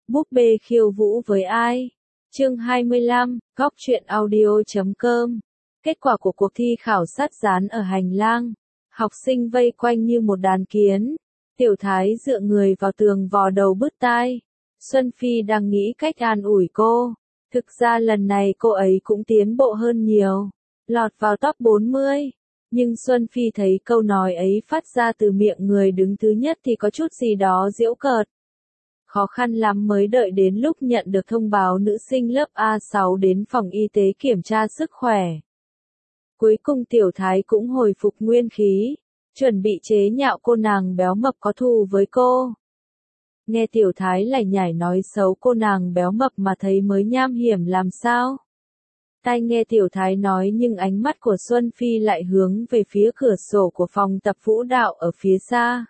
Búp bê khiêu vũ với ai? Chương 25, Góc truyện audio.com. Kết quả của cuộc thi khảo sát dán ở hành lang. Học sinh vây quanh như một đàn kiến. Tiểu Thái dựa người vào tường vò đầu bứt tai. Xuân Phi đang nghĩ cách an ủi cô. Thực ra lần này cô ấy cũng tiến bộ hơn nhiều. Lọt vào top 40. Nhưng Xuân Phi thấy câu nói ấy phát ra từ miệng người đứng thứ nhất thì có chút gì đó giễu cợt. Khó khăn lắm mới đợi đến lúc nhận được thông báo nữ sinh lớp A6 đến phòng y tế kiểm tra sức khỏe. Cuối cùng Tiểu Thái cũng hồi phục nguyên khí, chuẩn bị chế nhạo cô nàng béo mập có thù với cô. Nghe Tiểu Thái lải nhải nói xấu cô nàng béo mập mà thấy mới nham hiểm làm sao. Tai nghe Tiểu Thái nói nhưng ánh mắt của Xuân Phi lại hướng về phía cửa sổ của phòng tập vũ đạo ở phía xa.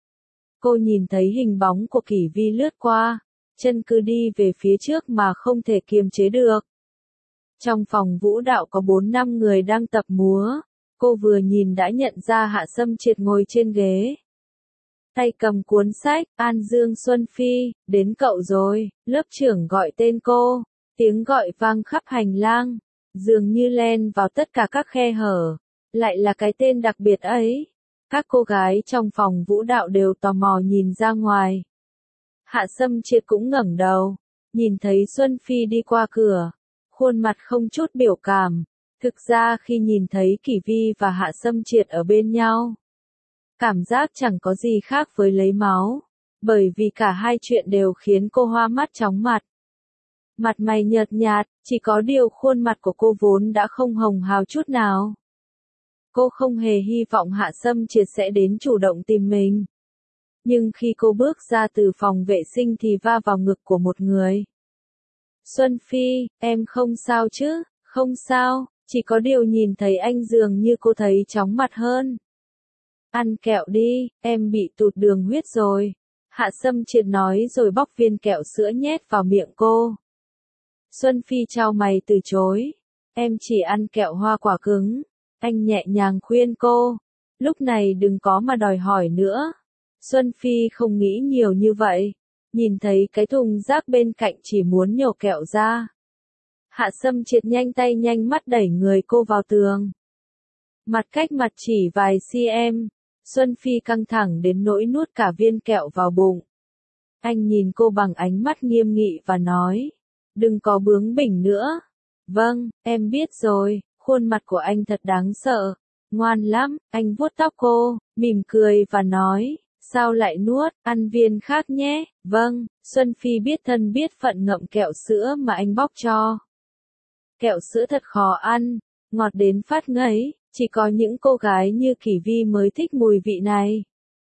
Cô nhìn thấy hình bóng của Kỷ Vi lướt qua, chân cứ đi về phía trước mà không thể kiềm chế được. Trong phòng vũ đạo có 4-5 người đang tập múa, cô vừa nhìn đã nhận ra Hạ Sâm Triệt ngồi trên ghế. Tay cầm cuốn sách, An Dương Xuân Phi, đến cậu rồi, lớp trưởng gọi tên cô, tiếng gọi vang khắp hành lang, dường như len vào tất cả các khe hở, lại là cái tên đặc biệt ấy. Các cô gái trong phòng vũ đạo đều tò mò nhìn ra ngoài. Hạ Sâm Triệt cũng ngẩng đầu, nhìn thấy Xuân Phi đi qua cửa, khuôn mặt không chút biểu cảm. Thực ra khi nhìn thấy Kỷ Vi và Hạ Sâm Triệt ở bên nhau, cảm giác chẳng có gì khác với lấy máu, bởi vì cả hai chuyện đều khiến cô hoa mắt chóng mặt. Mặt mày nhợt nhạt, chỉ có điều khuôn mặt của cô vốn đã không hồng hào chút nào. Cô không hề hy vọng Hạ Sâm Triệt sẽ đến chủ động tìm mình. Nhưng khi cô bước ra từ phòng vệ sinh thì va vào ngực của một người. Xuân Phi, em không sao chứ? Không sao, chỉ có điều nhìn thấy anh dường như cô thấy chóng mặt hơn. Ăn kẹo đi, em bị tụt đường huyết rồi. Hạ Sâm Triệt nói rồi bóc viên kẹo sữa nhét vào miệng cô. Xuân Phi chau mày từ chối. Em chỉ ăn kẹo hoa quả cứng. Anh nhẹ nhàng khuyên cô. Lúc này đừng có mà đòi hỏi nữa. Xuân Phi không nghĩ nhiều như vậy. Nhìn thấy cái thùng rác bên cạnh chỉ muốn nhổ kẹo ra. Hạ Sâm Triệt nhanh tay nhanh mắt đẩy người cô vào tường. Mặt cách mặt chỉ vài cm. Xuân Phi căng thẳng đến nỗi nuốt cả viên kẹo vào bụng. Anh nhìn cô bằng ánh mắt nghiêm nghị và nói. Đừng có bướng bỉnh nữa. Vâng, em biết rồi. Khuôn mặt của anh thật đáng sợ. Ngoan lắm, anh vuốt tóc cô, mỉm cười và nói. Sao lại nuốt, ăn viên khác nhé. Vâng, Xuân Phi biết thân biết phận ngậm kẹo sữa mà anh bóc cho. Kẹo sữa thật khó ăn, ngọt đến phát ngấy, chỉ có những cô gái như Kỷ Vi mới thích mùi vị này.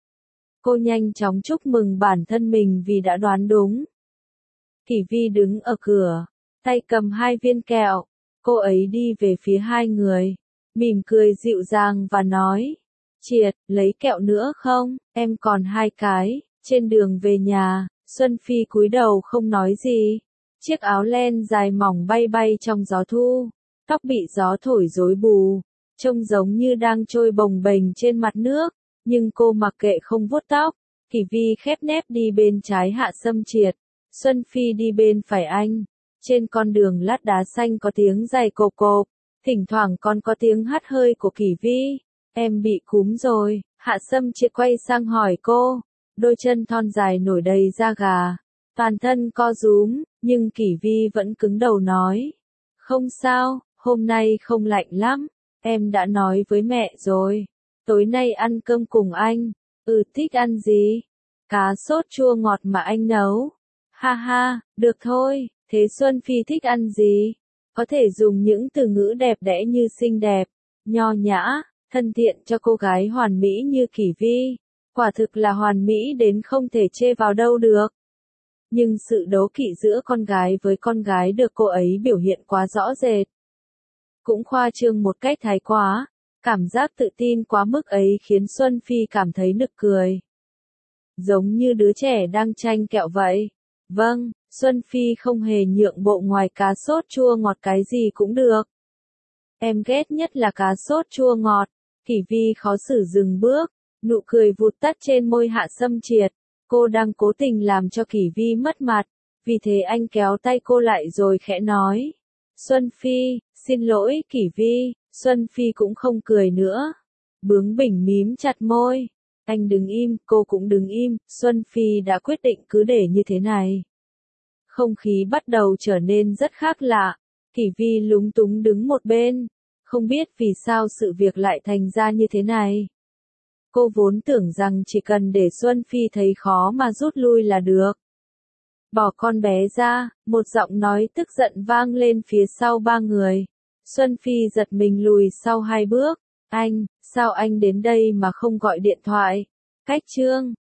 Cô nhanh chóng chúc mừng bản thân mình vì đã đoán đúng. Kỷ Vi đứng ở cửa, tay cầm 2 viên kẹo, cô ấy đi về phía hai người, mỉm cười dịu dàng và nói. Triệt, lấy kẹo nữa không, em còn 2 cái. Trên đường về nhà, Xuân Phi cúi đầu không nói gì. Chiếc áo len dài mỏng bay bay trong gió thu, tóc bị gió thổi rối bù, trông giống như đang trôi bồng bềnh trên mặt nước, nhưng cô mặc kệ không vuốt tóc. Kỷ Vi khép nép đi bên trái Hạ Sâm Triệt, Xuân Phi đi bên phải anh. Trên con đường lát đá xanh có tiếng giày cộp cộp, thỉnh thoảng còn có tiếng hắt hơi của Kỷ Vi. Em bị cúm rồi, Hạ Sâm Triệt quay sang hỏi cô, đôi chân thon dài nổi đầy da gà, toàn thân co rúm, nhưng Kỷ Vi vẫn cứng đầu nói. Không sao, hôm nay không lạnh lắm, em đã nói với mẹ rồi, tối nay ăn cơm cùng anh. Thích ăn gì? Cá sốt chua ngọt mà anh nấu. Ha ha, được thôi, thế Xuân Phi thích ăn gì? Có thể dùng những từ ngữ đẹp đẽ như xinh đẹp, nho nhã, thân thiện cho cô gái hoàn mỹ như Kỷ Vi. Quả thực là hoàn mỹ đến không thể chê vào đâu được. Nhưng sự đố kỵ giữa con gái với con gái được cô ấy biểu hiện quá rõ rệt. Cũng khoa trương một cách thái quá, cảm giác tự tin quá mức ấy khiến Xuân Phi cảm thấy nực cười. Giống như đứa trẻ đang tranh kẹo vậy. Vâng, Xuân Phi không hề nhượng bộ, ngoài cá sốt chua ngọt cái gì cũng được. Em ghét nhất là cá sốt chua ngọt. Kỷ Vi khó xử dừng bước, nụ cười vụt tắt trên môi Hạ Sâm Triệt. Cô đang cố tình làm cho Kỷ Vi mất mặt, Vì thế anh kéo tay cô lại rồi khẽ nói. Xuân Phi, xin lỗi Kỷ Vi. Xuân Phi cũng không cười nữa. Bướng bỉnh mím chặt môi. Anh đứng im, cô cũng đứng im, Xuân Phi đã quyết định cứ để như thế này. Không khí bắt đầu trở nên rất khác lạ. Kỷ Vi lúng túng đứng một bên. Không biết vì sao sự việc lại thành ra như thế này. Cô vốn tưởng rằng chỉ cần để Xuân Phi thấy khó mà rút lui là được. Bỏ con bé ra, một giọng nói tức giận vang lên phía sau ba người. Xuân Phi giật mình lùi sau 2 bước. Anh, sao anh đến đây mà không gọi điện thoại? Cách chương